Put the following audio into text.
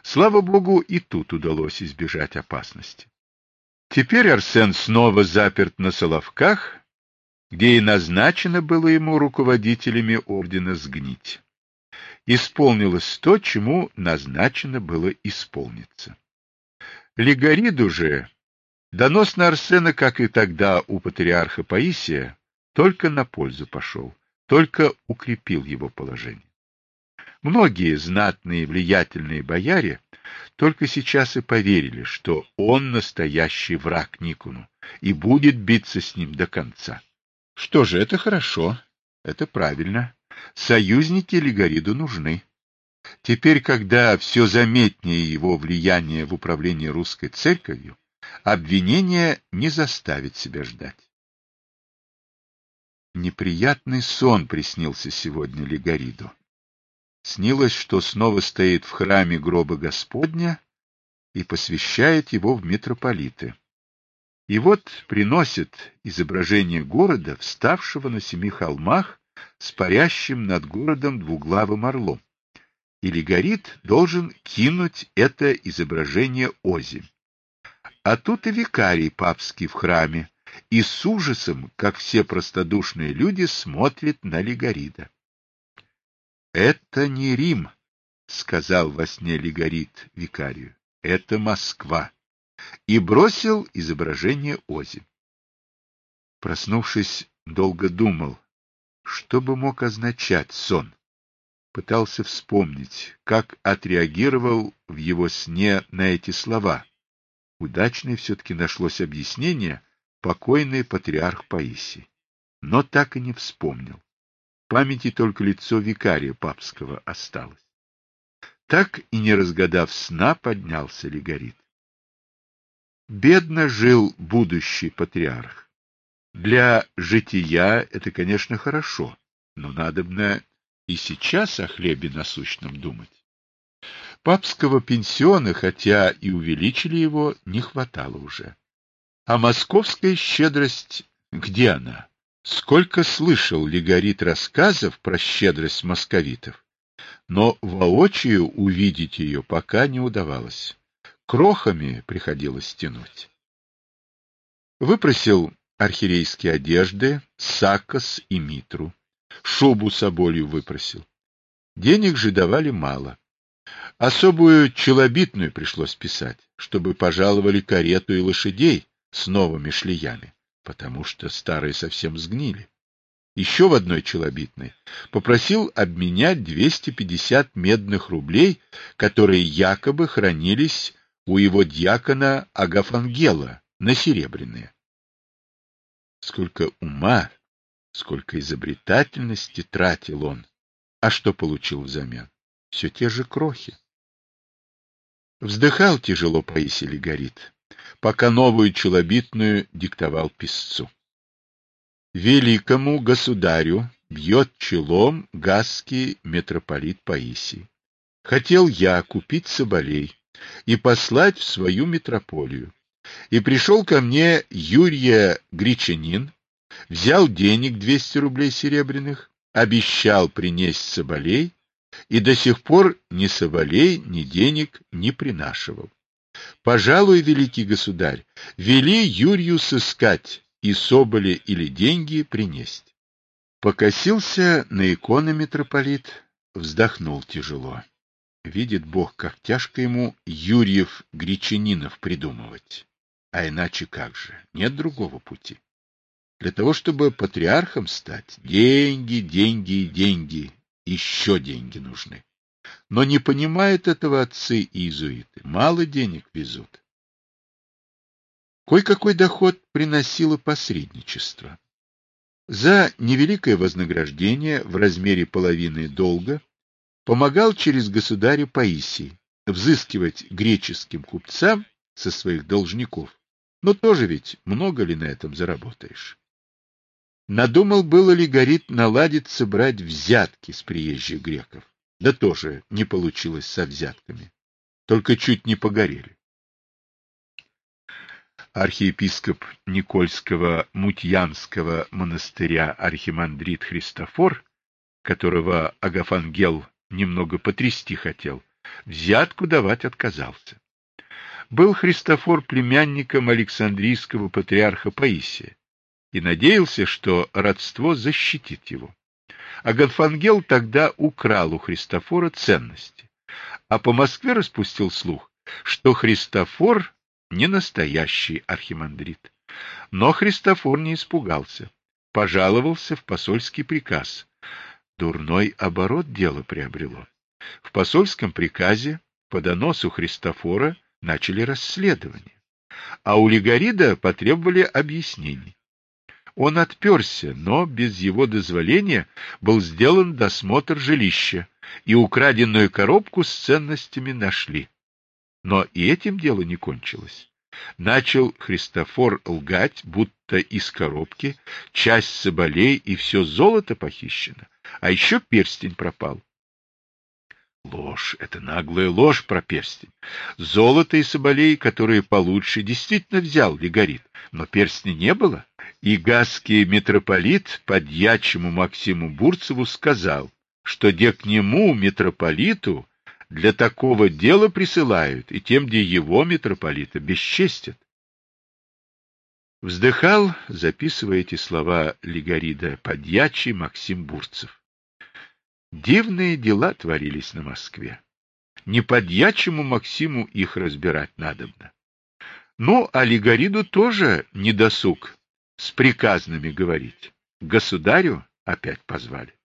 Слава богу, и тут удалось избежать опасности. Теперь Арсен снова заперт на Соловках, где и назначено было ему руководителями ордена сгнить. Исполнилось то, чему назначено было исполниться. Лигориду же донос на Арсена, как и тогда у патриарха Паисия, только на пользу пошел, только укрепил его положение. Многие знатные влиятельные бояре только сейчас и поверили, что он настоящий враг Никону и будет биться с ним до конца. Что же, это хорошо, это правильно. Союзники Лигориду нужны. Теперь, когда все заметнее его влияние в управлении русской церковью, обвинение не заставит себя ждать. Неприятный сон приснился сегодня Лигориду. Снилось, что снова стоит в храме гроба Господня и посвящает его в митрополиты. И вот приносит изображение города, вставшего на 7 холмах, с парящим над городом двуглавым орлом. И Лигорид должен кинуть это изображение озимь. А тут и викарий папский в храме, и с ужасом, как все простодушные люди, смотрит на Лигорида. — Это не Рим, — сказал во сне Лигорид викарию, — это Москва. И бросил изображение озимь. Проснувшись, долго думал, что бы мог означать сон. Пытался вспомнить, как отреагировал в его сне на эти слова. Удачное все-таки нашлось объяснение покойный патриарх Паисий. Но так и не вспомнил. В памяти только лицо викария папского осталось. Так и не разгадав сна, поднялся Лигорид. Бедно жил будущий патриарх. Для жития это, конечно, хорошо, но надобно и сейчас о хлебе насущном думать. Папского пенсиона, хотя и увеличили его, не хватало уже. А московская щедрость, где она? Сколько слышал Лигорид рассказов про щедрость московитов, но воочию увидеть ее пока не удавалось. Крохами приходилось тянуть. Выпросил архиерейские одежды, сакос и митру. Шубу соболью выпросил. Денег же давали мало. Особую челобитную пришлось писать, чтобы пожаловали карету и лошадей с новыми шлеями, потому что старые совсем сгнили. Еще в одной челобитной попросил обменять 250 медных рублей, которые якобы хранились у его дьякона Агафангела, на серебряные. Сколько ума, сколько изобретательности тратил он, а что получил взамен? Все те же крохи. Вздыхал тяжело Паисий Лигорид, пока новую челобитную диктовал писцу. Великому государю бьет челом гасский митрополит Паисий. Хотел я купить соболей и послать в свою митрополию. И пришел ко мне Юрия Гречанин, взял денег 200 рублей серебряных, обещал принести соболей, и до сих пор ни соболей, ни денег не принашивал. Пожалуй, великий государь, вели Юрию сыскать и соболи или деньги принесть. Покосился на иконы митрополит, вздохнул тяжело. Видит Бог, как тяжко ему Юрьев Гречанинов придумывать. А иначе как же? Нет другого пути. Для того, чтобы патриархом стать, деньги, деньги и деньги, еще деньги нужны. Но не понимают этого отцы и иезуиты. Мало денег везут. Кой-какой доход приносило посредничество. За невеликое вознаграждение в размере половины долга помогал через государя Паисий взыскивать греческим купцам со своих должников. Но тоже ведь много ли на этом заработаешь? Надумал было Лигорид наладиться брать взятки с приезжих греков. Да тоже не получилось со взятками. Только чуть не погорели. Архиепископ Никольского Мутьянского монастыря архимандрит Христофор, которого Агафангел немного потрясти хотел, взятку давать отказался. Был Христофор племянником Александрийского патриарха Паисия и надеялся, что родство защитит его. А Гонфангел тогда украл у Христофора ценности, а по Москве распустил слух, что Христофор не настоящий архимандрит. Но Христофор не испугался, пожаловался в посольский приказ. Дурной оборот дело приобрело. В посольском приказе по доносу Христофора начали расследование, а у Легарида потребовали объяснений. Он отперся, но без его дозволения был сделан досмотр жилища, и украденную коробку с ценностями нашли. Но и этим дело не кончилось. Начал Христофор лгать, будто из коробки часть соболей и все золото похищено, а еще перстень пропал. Ложь, это наглая ложь про перстень. Золото и соболей, которые получше, действительно взял Легарид, но перстня не было. И гасский митрополит подьячему Максиму Бурцеву сказал, что где к нему, митрополиту, для такого дела присылают, и тем, где его митрополита бесчестят. Вздыхал, записывая эти слова Легарида, подьячий Максим Бурцев. Дивные дела творились на Москве. Не подьячему Максиму их разбирать надобно. Ну, а Легариду тоже не досуг с приказными говорить. Государю опять позвали.